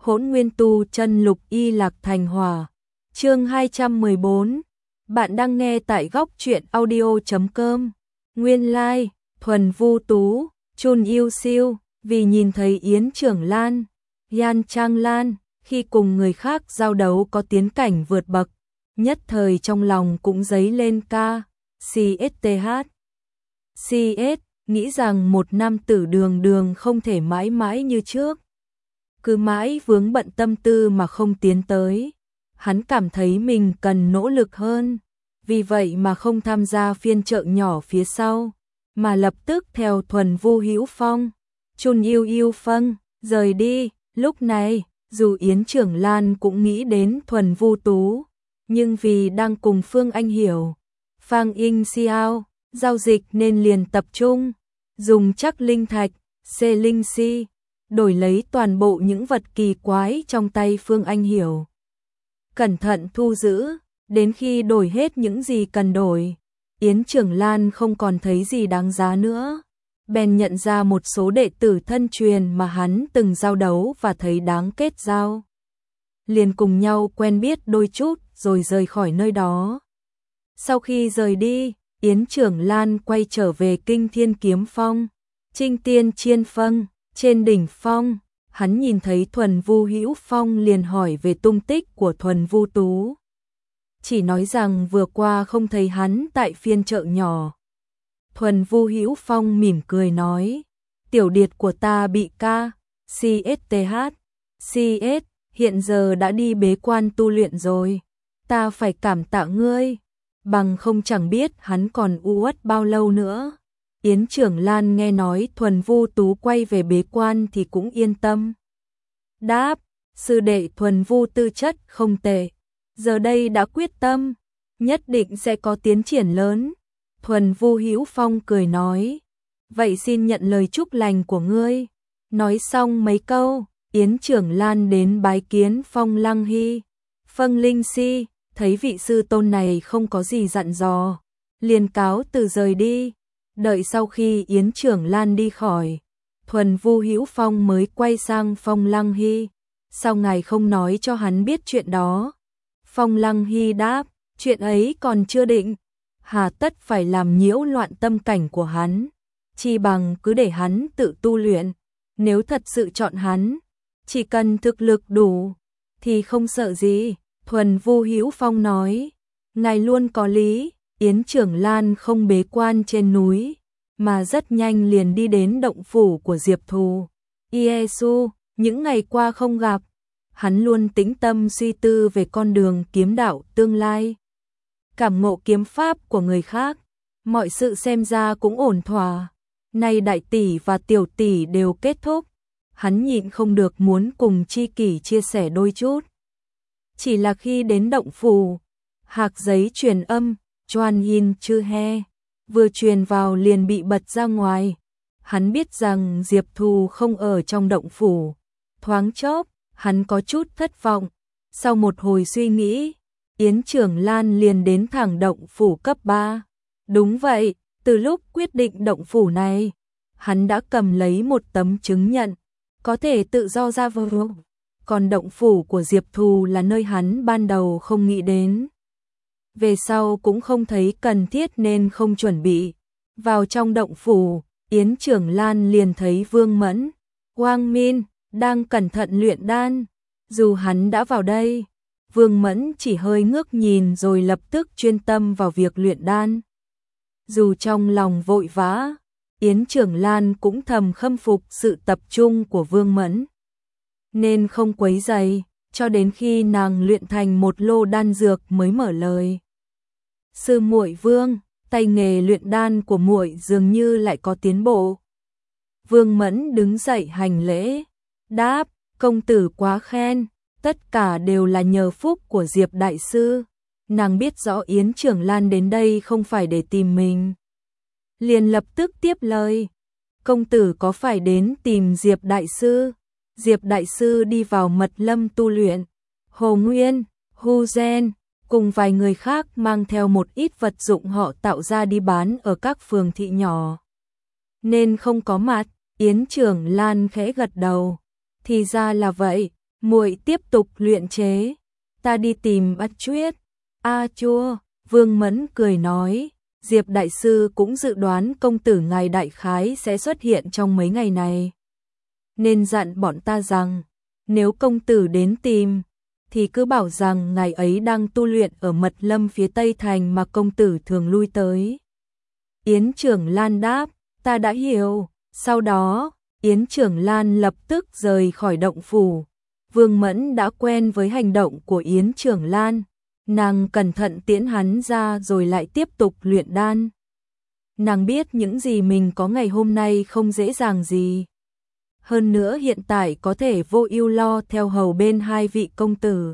Hỗn Nguyên Tu Chân Lục Y Lạc Thành Hỏa. Chương 214. Bạn đang nghe tại góc truyện audio.com. Nguyên lai, Thuần Vu Tú, Chun Yêu Siêu, vì nhìn thấy Yến Trưởng Lan, Yan Trang Lan, khi cùng người khác giao đấu có tiến cảnh vượt bậc, nhất thời trong lòng cũng dấy lên CSTH. CS, nghĩ rằng một nam tử đường không thể mãi mãi như trước. Cứ mãi vướng bận tâm tư mà không tiến tới. Hắn cảm thấy mình cần nỗ lực hơn, vì vậy mà không tham gia phiên chợ nhỏ phía sau, mà lập tức theo Thuần Vu Hữu Phong, Chun Yêu Phân, rời đi. Lúc này, dù Yến Trưởng Lan cũng nghĩ đến Thuần Vu Tú, nhưng vì đang cùng Phương Anh Hiểu, Phang Inh Xiao, giao dịch nên liền tập trung, dùng chắc linh thạch, linh si, đổi lấy toàn bộ những vật kỳ quái trong tay Phương Anh Hiểu. Cẩn thận thu giữ, đến khi đổi hết những gì cần đổi, Yến Trưởng Lan không còn thấy gì đáng giá nữa. Bèn nhận ra một số đệ tử thân truyền mà hắn từng giao đấu và thấy đáng kết giao. Liền cùng nhau quen biết đôi chút rồi rời khỏi nơi đó. Sau khi rời đi, Yến Trưởng Lan quay trở về Kinh Thiên Kiếm Phong, Trinh Tiên Chiên Phân. Trên đỉnh phong, hắn nhìn thấy Thuần Vu Hữu Phong liền hỏi về tung tích của Thuần Vu Tú. Chỉ nói rằng vừa qua không thấy hắn tại phiên chợ nhỏ. Thuần Vu Hữu Phong mỉm cười nói, tiểu điệt của ta bị CS hiện giờ đã đi bế quan tu luyện rồi. Ta phải cảm tạ ngươi, bằng không chẳng biết hắn còn uất bao lâu nữa. Yến Trưởng Lan nghe nói Thuần Vu Tú quay về bế quan thì cũng yên tâm. Đáp, sư đệ Thuần Vu tư chất không tệ, giờ đây đã quyết tâm, nhất định sẽ có tiến triển lớn. Thuần Vu Hữu Phong cười nói, vậy xin nhận lời chúc lành của ngươi. Nói xong mấy câu, Yến Trưởng Lan đến bái kiến Phong Lăng Hy, Phân Linh Si, thấy vị sư tôn này không có gì dặn dò, liền cáo từ rời đi. Đợi sau khi Yến Trưởng Lan đi khỏi, Thuần Vu Hữu Phong mới quay sang Phong Lăng Hy, sao ngài không nói cho hắn biết chuyện đó? Phong Lăng Hy đáp, chuyện ấy còn chưa định, hà tất phải làm nhiễu loạn tâm cảnh của hắn, chi bằng cứ để hắn tự tu luyện. Nếu thật sự chọn hắn, chỉ cần thực lực đủ, thì không sợ gì. Thuần Vu Hữu Phong nói, ngài luôn có lý. Yến Trưởng Lan không bế quan trên núi, mà rất nhanh liền đi đến động phủ của Diệp Thù. Iesu, những ngày qua không gặp, hắn luôn tĩnh tâm suy tư về con đường kiếm đạo tương lai. Cảm ngộ kiếm pháp của người khác, mọi sự xem ra cũng ổn thỏa. Nay đại tỷ và tiểu tỷ đều kết thúc, hắn nhịn không được muốn cùng tri kỷ chia sẻ đôi chút. Chỉ là khi đến động phủ, hạc giấy truyền âm, Choan Yin Chư He, vừa truyền vào liền bị bật ra ngoài. Hắn biết rằng Diệp Thù không ở trong động phủ. Thoáng chốc, hắn có chút thất vọng. Sau một hồi suy nghĩ, Yến Trưởng Lan liền đến thẳng động phủ cấp 3. Đúng vậy, từ lúc quyết định động phủ này, hắn đã cầm lấy một tấm chứng nhận, có thể tự do ra vào. Còn động phủ của Diệp Thù là nơi hắn ban đầu không nghĩ đến. Về sau cũng không thấy cần thiết nên không chuẩn bị. Vào trong động phủ, Yến Trưởng Lan liền thấy Vương Mẫn, Quang Min đang cẩn thận luyện đan. Dù hắn đã vào đây, Vương Mẫn chỉ hơi ngước nhìn rồi lập tức chuyên tâm vào việc luyện đan. Dù trong lòng vội vã, Yến Trưởng Lan cũng thầm khâm phục sự tập trung của Vương Mẫn, nên không quấy rầy, cho đến khi nàng luyện thành một lô đan dược mới mở lời. Sư muội Vương, tay nghề luyện đan của muội dường như lại có tiến bộ. Vương Mẫn đứng dậy hành lễ, đáp, công tử quá khen, tất cả đều là nhờ phúc của Diệp đại sư. Nàng biết rõ Yến Trưởng Lan đến đây không phải để tìm mình, liền lập tức tiếp lời, công tử có phải đến tìm Diệp đại sư? Diệp đại sư đi vào mật lâm tu luyện. Hồ Nguyên, Hu Gen cùng vài người khác mang theo một ít vật dụng họ tạo ra đi bán ở các phường thị nhỏ, nên không có mặt. Yến Trưởng Lan khẽ gật đầu, thì ra là vậy, muội tiếp tục luyện chế, ta đi tìm Bát Chuyết. A Chua, Vương Mẫn cười nói, Diệp đại sư cũng dự đoán công tử ngài đại khái sẽ xuất hiện trong mấy ngày này. Nên dặn bọn ta rằng, nếu công tử đến tìm, thì cứ bảo rằng ngài ấy đang tu luyện ở mật lâm phía tây thành mà công tử thường lui tới. Yến Trưởng Lan đáp, ta đã hiểu. Sau đó, Yến Trưởng Lan lập tức rời khỏi động phủ. Vương Mẫn đã quen với hành động của Yến Trưởng Lan, nàng cẩn thận tiễn hắn ra rồi lại tiếp tục luyện đan. Nàng biết những gì mình có ngày hôm nay không dễ dàng gì. Hơn nữa hiện tại có thể vô ưu lo theo hầu bên hai vị công tử.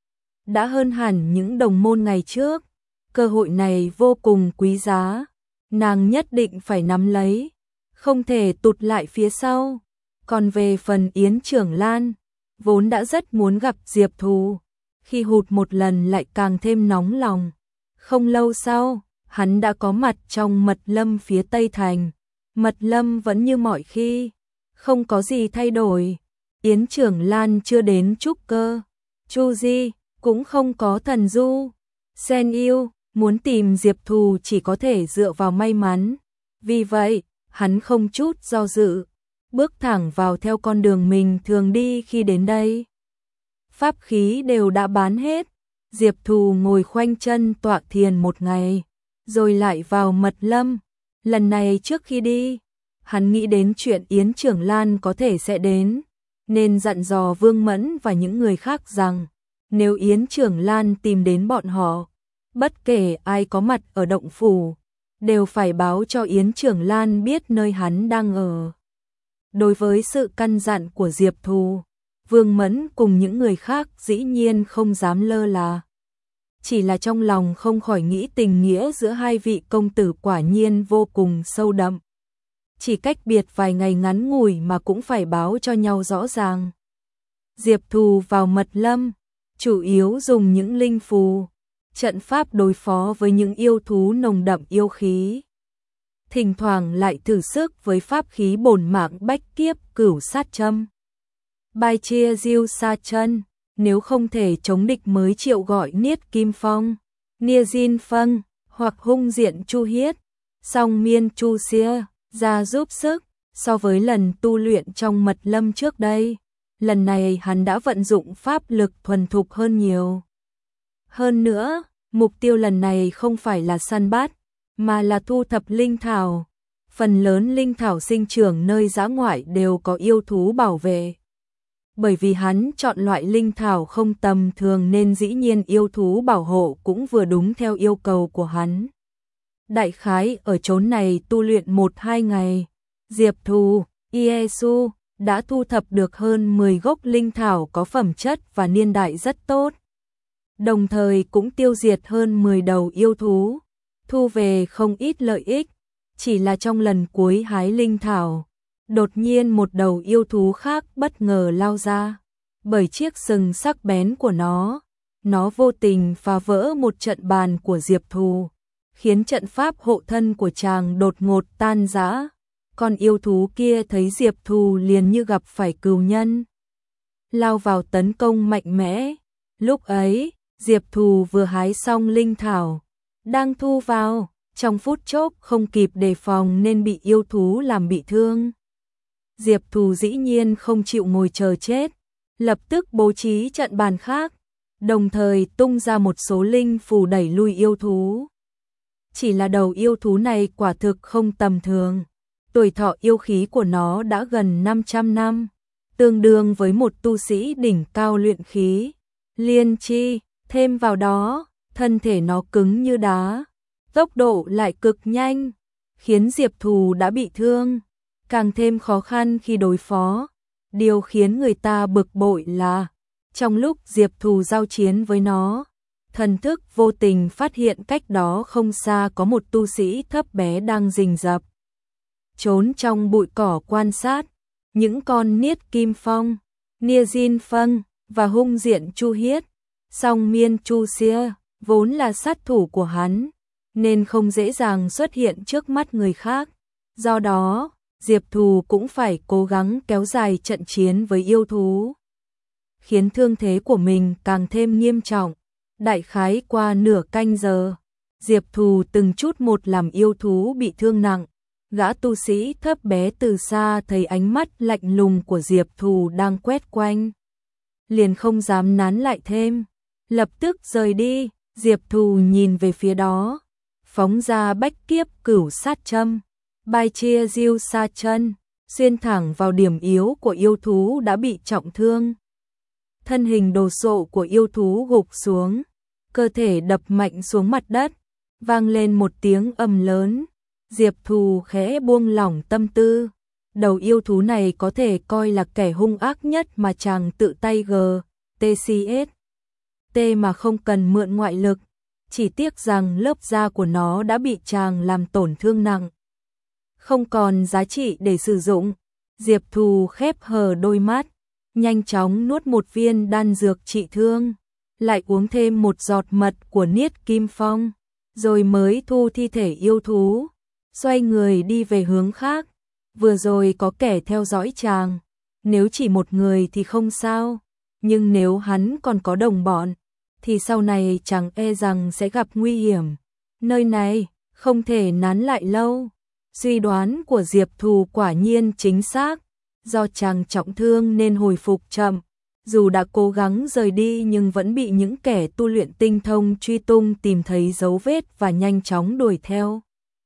Đã hơn hẳn những đồng môn ngày trước, cơ hội này vô cùng quý giá, nàng nhất định phải nắm lấy, không thể tụt lại phía sau. Còn về phần Yến Trưởng Lan, vốn đã rất muốn gặp Diệp Thù, khi hụt một lần lại càng thêm nóng lòng. Không lâu sau, hắn đã có mặt trong mật lâm phía tây thành. Mật lâm vẫn như mọi khi, không có gì thay đổi. Yến Trưởng Lan chưa đến trúc cơ, Chu Di cũng không có thần du. Sen yêu muốn tìm Diệp Thù chỉ có thể dựa vào may mắn. Vì vậy, hắn không chút do dự, bước thẳng vào theo con đường mình thường đi khi đến đây. Pháp khí đều đã bán hết, Diệp Thù ngồi khoanh chân tọa thiền một ngày, rồi lại vào mật lâm. Lần này trước khi đi, hắn nghĩ đến chuyện Yến Trưởng Lan có thể sẽ đến, nên dặn dò Vương Mẫn và những người khác rằng, nếu Yến Trưởng Lan tìm đến bọn họ, bất kể ai có mặt ở động phủ, đều phải báo cho Yến Trưởng Lan biết nơi hắn đang ở. Đối với sự căn dặn của Diệp Thù, Vương Mẫn cùng những người khác dĩ nhiên không dám lơ là. Chỉ là trong lòng không khỏi nghĩ tình nghĩa giữa hai vị công tử quả nhiên vô cùng sâu đậm. Chỉ cách biệt vài ngày ngắn ngủi mà cũng phải báo cho nhau rõ ràng. Diệp Thù vào mật lâm, chủ yếu dùng những linh phù, trận pháp đối phó với những yêu thú nồng đậm yêu khí. Thỉnh thoảng lại thử sức với pháp khí bổn mạng bách kiếp cửu sát châm. Bài chia diêu sa chân, nếu không thể chống địch mới triệu gọi Niết Kim Phong, Nia Jin Phân, hoặc hung diện Chu Hiết, song miên Chu Xia, ra giúp sức. So với lần tu luyện trong mật lâm trước đây, lần này hắn đã vận dụng pháp lực thuần thục hơn nhiều. Hơn nữa, mục tiêu lần này không phải là săn bắt, mà là thu thập linh thảo. Phần lớn linh thảo sinh trưởng nơi dã ngoại đều có yêu thú bảo vệ. Bởi vì hắn chọn loại linh thảo không tầm thường nên dĩ nhiên yêu thú bảo hộ cũng vừa đúng theo yêu cầu của hắn. Đại khái ở chốn này tu luyện 1-2 ngày, Diệp Thù, Iesu đã thu thập được hơn 10 gốc linh thảo có phẩm chất và niên đại rất tốt. Đồng thời cũng tiêu diệt hơn 10 đầu yêu thú, thu về không ít lợi ích. Chỉ là trong lần cuối hái linh thảo, đột nhiên một đầu yêu thú khác bất ngờ lao ra. Bởi chiếc sừng sắc bén của nó vô tình phá vỡ một trận bàn của Diệp Thù, khiến trận pháp hộ thân của chàng đột ngột tan rã. Con yêu thú kia thấy Diệp Thù liền như gặp phải cừu nhân, lao vào tấn công mạnh mẽ. Lúc ấy, Diệp Thù vừa hái xong linh thảo, đang thu vào, trong phút chốc không kịp đề phòng nên bị yêu thú làm bị thương. Diệp Thù dĩ nhiên không chịu ngồi chờ chết, lập tức bố trí trận bàn khác, đồng thời tung ra một số linh phù đẩy lui yêu thú. Chỉ là đầu yêu thú này quả thực không tầm thường, tuổi thọ yêu khí của nó đã gần 500 năm, tương đương với một tu sĩ đỉnh cao luyện khí. Liên chi, thêm vào đó, thân thể nó cứng như đá, tốc độ lại cực nhanh, khiến Diệp Thù đã bị thương, càng thêm khó khăn khi đối phó. Điều khiến người ta bực bội là, trong lúc Diệp Thù giao chiến với nó, thần thức vô tình phát hiện cách đó không xa có một tu sĩ thấp bé đang rình rập. Trốn trong bụi cỏ quan sát, những con Niết Kim Phong, Nia Jin Phân và hung diện Chu Hiết, song miên Chu Xia, vốn là sát thủ của hắn, nên không dễ dàng xuất hiện trước mắt người khác. Do đó, Diệp Thù cũng phải cố gắng kéo dài trận chiến với yêu thú. khiến thương thế của mình càng thêm nghiêm trọng. Đại khái qua nửa canh giờ, Diệp Thù từng chút một làm yêu thú bị thương nặng. Gã tu sĩ thấp bé từ xa thấy ánh mắt lạnh lùng của Diệp Thù đang quét quanh, liền không dám nán lại thêm, lập tức rời đi. Diệp Thù nhìn về phía đó, phóng ra bách kiếp cửu sát châm, bai chia diêu sa chân, xuyên thẳng vào điểm yếu của yêu thú đã bị trọng thương. Thân hình đồ sộ của yêu thú gục xuống, cơ thể đập mạnh xuống mặt đất, vang lên một tiếng ầm lớn. Diệp Thù khẽ buông lỏng tâm tư. Đầu yêu thú này có thể coi là kẻ hung ác nhất mà chàng tự tay TCS mà không cần mượn ngoại lực. Chỉ tiếc rằng lớp da của nó đã bị chàng làm tổn thương nặng, không còn giá trị để sử dụng. Diệp Thù khép hờ đôi mắt, nhanh chóng nuốt một viên đan dược trị thương, lại uống thêm một giọt mật của Niết Kim Phong, rồi mới thu thi thể yêu thú, xoay người đi về hướng khác. Vừa rồi có kẻ theo dõi chàng, nếu chỉ một người thì không sao, nhưng nếu hắn còn có đồng bọn, thì sau này chàng e rằng sẽ gặp nguy hiểm. Nơi này không thể nán lại lâu. Suy đoán của Diệp Thù quả nhiên chính xác, do chàng trọng thương nên hồi phục chậm, dù đã cố gắng rời đi nhưng vẫn bị những kẻ tu luyện tinh thông truy tung tìm thấy dấu vết và nhanh chóng đuổi theo.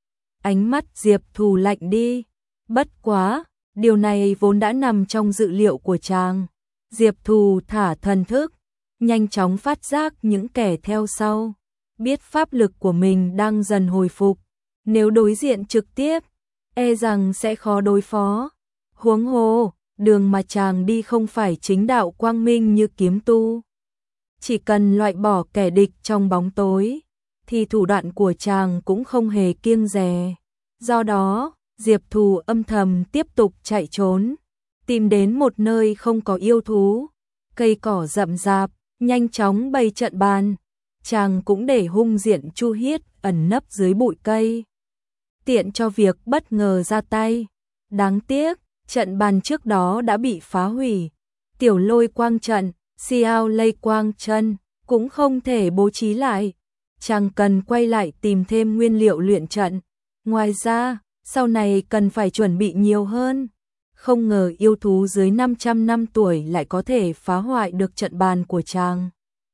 Ánh mắt Diệp Thù lạnh đi, bất quá, điều này vốn đã nằm trong dự liệu của chàng. Diệp Thù thả thần thức, nhanh chóng phát giác những kẻ theo sau, biết pháp lực của mình đang dần hồi phục, nếu đối diện trực tiếp, e rằng sẽ khó đối phó. Huống hồ, đường mà chàng đi không phải chính đạo quang minh như kiếm tu. Chỉ cần loại bỏ kẻ địch trong bóng tối, thì thủ đoạn của chàng cũng không hề kiêng dè. Do đó, Diệp Thù âm thầm tiếp tục chạy trốn, tìm đến một nơi không có yêu thú, cây cỏ rậm rạp, nhanh chóng bày trận bàn. Chàng cũng để hung diện Chu Hiết ẩn nấp dưới bụi cây, tiện cho việc bất ngờ ra tay. Đáng tiếc, trận bàn trước đó đã bị phá hủy. Tiểu Lôi Quang trận, Xiao Lây Quang chân cũng không thể bố trí lại. Chàng cần quay lại tìm thêm nguyên liệu luyện trận. Ngoài ra, sau này cần phải chuẩn bị nhiều hơn. Không ngờ yêu thú dưới 500 năm tuổi lại có thể phá hoại được trận bàn của chàng.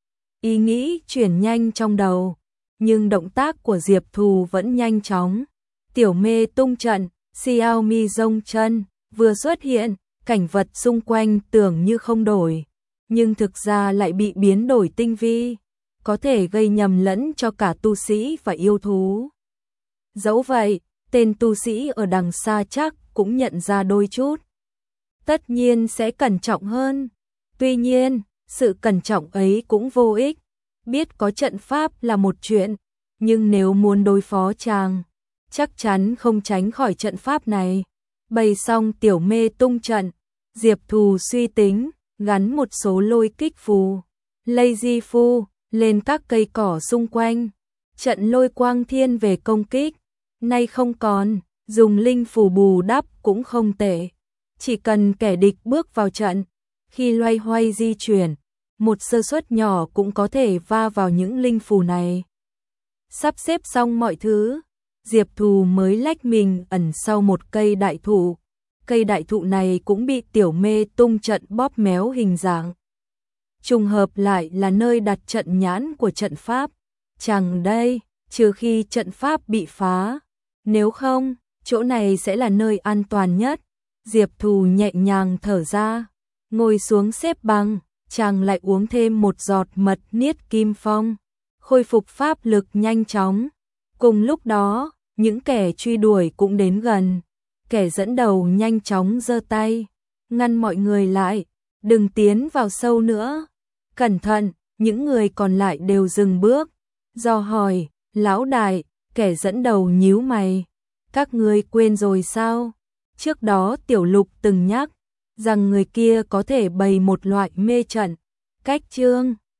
Ý nghĩ chuyển nhanh trong đầu, nhưng động tác của Diệp Thù vẫn nhanh chóng. Tiểu Mê Tung trận, Xiao Mi Dông chân vừa xuất hiện, cảnh vật xung quanh tưởng như không đổi, nhưng thực ra lại bị biến đổi tinh vi, có thể gây nhầm lẫn cho cả tu sĩ và yêu thú. Dẫu vậy, tên tu sĩ ở đằng xa chắc cũng nhận ra đôi chút. Tất nhiên sẽ cẩn trọng hơn. Tuy nhiên, sự cẩn trọng ấy cũng vô ích. Biết có trận pháp là một chuyện, nhưng nếu muốn đối phó chàng, chắc chắn không tránh khỏi trận pháp này. Bày xong Tiểu Mê Tung trận, Diệp Thù suy tính, gắn một số lôi kích phù, lazy phù, lên các cây cỏ xung quanh. Trận lôi quang thiên về công kích, nay không còn, dùng linh phù bù đắp cũng không tệ. Chỉ cần kẻ địch bước vào trận, khi loay hoay di chuyển, một sơ suất nhỏ cũng có thể va vào những linh phù này. Sắp xếp xong mọi thứ, Diệp Thù mới lách mình ẩn sau một cây đại thụ. Cây đại thụ này cũng bị Tiểu Mê Tung trận bóp méo hình dạng. Trùng hợp lại là nơi đặt trận nhãn của trận pháp. Chẳng đây, trừ khi trận pháp bị phá. Nếu không, chỗ này sẽ là nơi an toàn nhất. Diệp Thù nhẹ nhàng thở ra, ngồi xuống xếp bằng, chàng lại uống thêm một giọt mật Niết Kim Phong, khôi phục pháp lực nhanh chóng. Cùng lúc đó, những kẻ truy đuổi cũng đến gần. Kẻ dẫn đầu nhanh chóng giơ tay, ngăn mọi người lại, đừng tiến vào sâu nữa. Cẩn thận, những người còn lại đều dừng bước. Do hỏi, lão đại, kẻ dẫn đầu nhíu mày. Các ngươi quên rồi sao? Trước đó Tiểu Lục từng nhắc rằng người kia có thể bày một loại mê trận, cách chương.